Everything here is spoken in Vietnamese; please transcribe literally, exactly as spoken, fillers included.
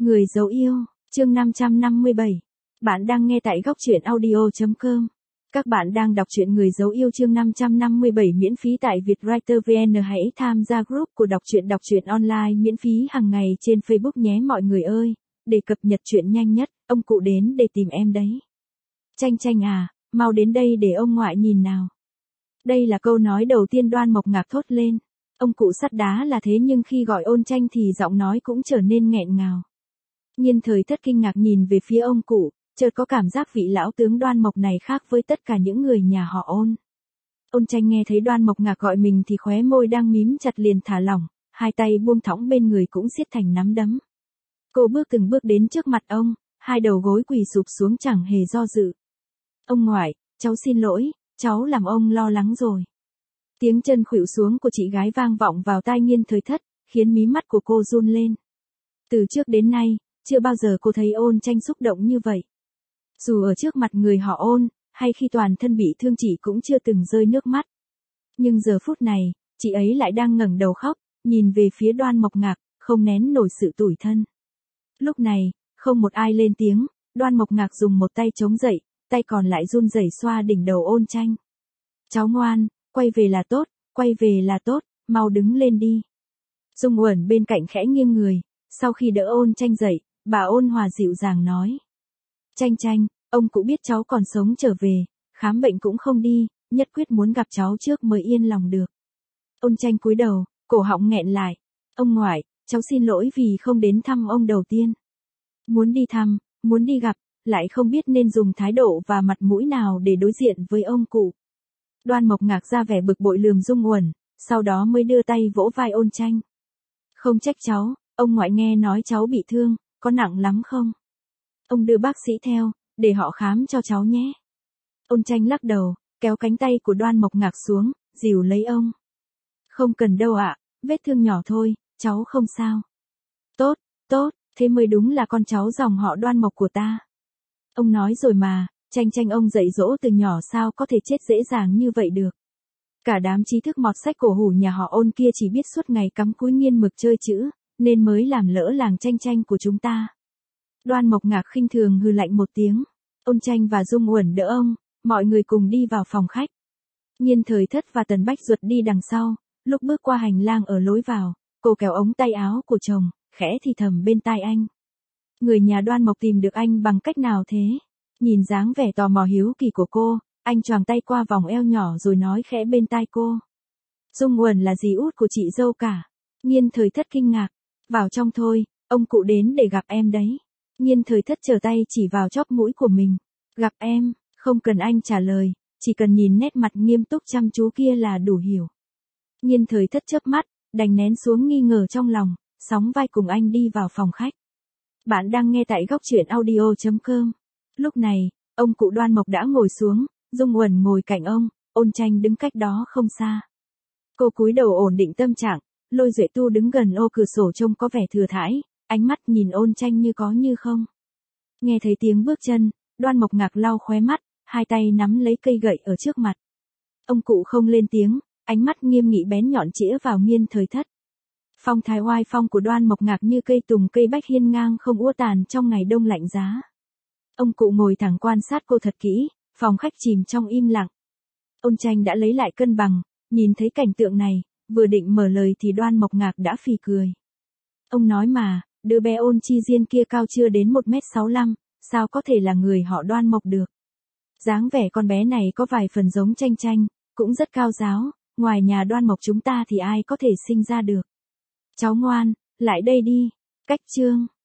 Người dấu yêu, chương năm trăm năm mươi bảy. Bạn đang nghe tại góc truyện audio chấm com. Các bạn đang đọc truyện Người dấu yêu chương năm trăm năm mươi bảy miễn phí tại Vietwriter vê en. Hãy tham gia group của đọc truyện đọc truyện online miễn phí hàng ngày trên Facebook nhé mọi người ơi. Để cập nhật truyện nhanh nhất, ông cụ đến để tìm em đấy. Chanh Chanh à, mau đến đây để ông ngoại nhìn nào. Đây là câu nói đầu tiên Đoan Mộc Ngạc thốt lên. Ông cụ sắt đá là thế nhưng khi gọi Ôn Tranh thì giọng nói cũng trở nên nghẹn ngào. Nhiên Thời Thất kinh ngạc nhìn về phía ông cụ, chợt có cảm giác vị lão tướng Đoan Mộc này khác với tất cả những người nhà họ Ôn. Ôn Tranh nghe thấy Đoan Mộc Ngạc gọi mình thì khóe môi đang mím chặt liền thả lỏng, hai tay buông thõng bên người cũng siết thành nắm đấm. Cô bước từng bước đến trước mặt ông, hai đầu gối quỳ sụp xuống chẳng hề do dự. Ông ngoại, cháu xin lỗi, cháu làm ông lo lắng rồi. Tiếng chân khuỵu xuống của chị gái vang vọng vào tai Nhiên Thời Thất, khiến mí mắt của cô run lên. Từ trước đến nay, chưa bao giờ cô thấy Ôn Tranh xúc động như vậy. Dù ở trước mặt người họ Ôn, hay khi toàn thân bị thương chị cũng chưa từng rơi nước mắt. Nhưng giờ phút này, chị ấy lại đang ngẩng đầu khóc, nhìn về phía Đoan Mộc Ngạc, không nén nổi sự tủi thân. Lúc này, không một ai lên tiếng, Đoan Mộc Ngạc dùng một tay chống dậy, tay còn lại run rẩy xoa đỉnh đầu Ôn Tranh. Cháu ngoan, quay về là tốt, quay về là tốt, mau đứng lên đi. Dung Uẩn bên cạnh khẽ nghiêng người, sau khi đỡ Ôn Tranh dậy, bà Ôn Hòa dịu dàng nói. Tranh Tranh, ông cũng biết cháu còn sống trở về, khám bệnh cũng không đi, nhất quyết muốn gặp cháu trước mới yên lòng được. Ôn Tranh cúi đầu, cổ họng nghẹn lại. Ông ngoại, cháu xin lỗi vì không đến thăm ông đầu tiên. Muốn đi thăm, muốn đi gặp, lại không biết nên dùng thái độ và mặt mũi nào để đối diện với ông cụ. Đoan Mộc Ngạc ra vẻ bực bội lườm Dung Uẩn, sau đó mới đưa tay vỗ vai Ôn Tranh. Không trách cháu, ông ngoại nghe nói cháu bị thương, có nặng lắm không? Ông đưa bác sĩ theo, để họ khám cho cháu nhé. Ôn Tranh lắc đầu, kéo cánh tay của Đoan Mộc Ngạc xuống, dìu lấy ông. Không cần đâu ạ, vết thương nhỏ thôi, cháu không sao. Tốt, tốt, thế mới đúng là con cháu dòng họ Đoan Mộc của ta. Ông nói rồi mà, Tranh Tranh ông dạy dỗ từ nhỏ sao có thể chết dễ dàng như vậy được. Cả đám trí thức mọt sách cổ hủ nhà họ Ôn kia chỉ biết suốt ngày cắm cúi nghiên mực chơi chữ, nên mới làm lỡ làng Tranh Tranh của chúng ta. Đoan Mộc Ngạc khinh thường hừ lạnh một tiếng. Ôn Tranh và Dung Uẩn đỡ ông, mọi người cùng đi vào phòng khách. Nhiên Thời Thất và Tần Bách Duật đi đằng sau, lúc bước qua hành lang ở lối vào, cô kéo ống tay áo của chồng, khẽ thì thầm bên tai anh. Người nhà Đoan Mộc tìm được anh bằng cách nào thế? Nhìn dáng vẻ tò mò hiếu kỳ của cô, anh choàng tay qua vòng eo nhỏ rồi nói khẽ bên tai cô. Dung Uẩn là dì út của chị dâu cả. Nhiên Thời Thất kinh ngạc. Vào trong thôi, ông cụ đến để gặp em đấy. Nhiên Thời Thất trở tay chỉ vào chóp mũi của mình. Gặp em, không cần anh trả lời, chỉ cần nhìn nét mặt nghiêm túc chăm chú kia là đủ hiểu. Nhiên Thời Thất chớp mắt, đành nén xuống nghi ngờ trong lòng, sóng vai cùng anh đi vào phòng khách. Bạn đang nghe tại góc truyện audio chấm com. Lúc này, ông cụ Đoan Mộc đã ngồi xuống, Dung Uẩn ngồi cạnh ông, Ôn Tranh đứng cách đó không xa. Cô cúi đầu ổn định tâm trạng, Lôi Duệ Tu đứng gần ô cửa sổ trông có vẻ thừa thãi, ánh mắt nhìn Ôn Tranh như có như không. Nghe thấy tiếng bước chân, Đoan Mộc Ngạc lau khóe mắt, hai tay nắm lấy cây gậy ở trước mặt. Ông cụ không lên tiếng, ánh mắt nghiêm nghị bén nhọn chĩa vào Nhiên Thời Thất. Phong thái oai phong của Đoan Mộc Ngạc như cây tùng cây bách hiên ngang không úa tàn trong ngày đông lạnh giá. Ông cụ ngồi thẳng quan sát cô thật kỹ, phòng khách chìm trong im lặng. Ôn Tranh đã lấy lại cân bằng, nhìn thấy cảnh tượng này, vừa định mở lời thì Đoan Mộc Ngạc đã phì cười. Ông nói mà, đứa bé Ôn Chi Diên kia cao chưa đến một mét sáu lăm, sao có thể là người họ Đoan Mộc được. Dáng vẻ con bé này có vài phần giống Tranh Tranh, cũng rất cao giáo, ngoài nhà Đoan Mộc chúng ta thì ai có thể sinh ra được. Cháu ngoan, lại đây đi. Cách chương.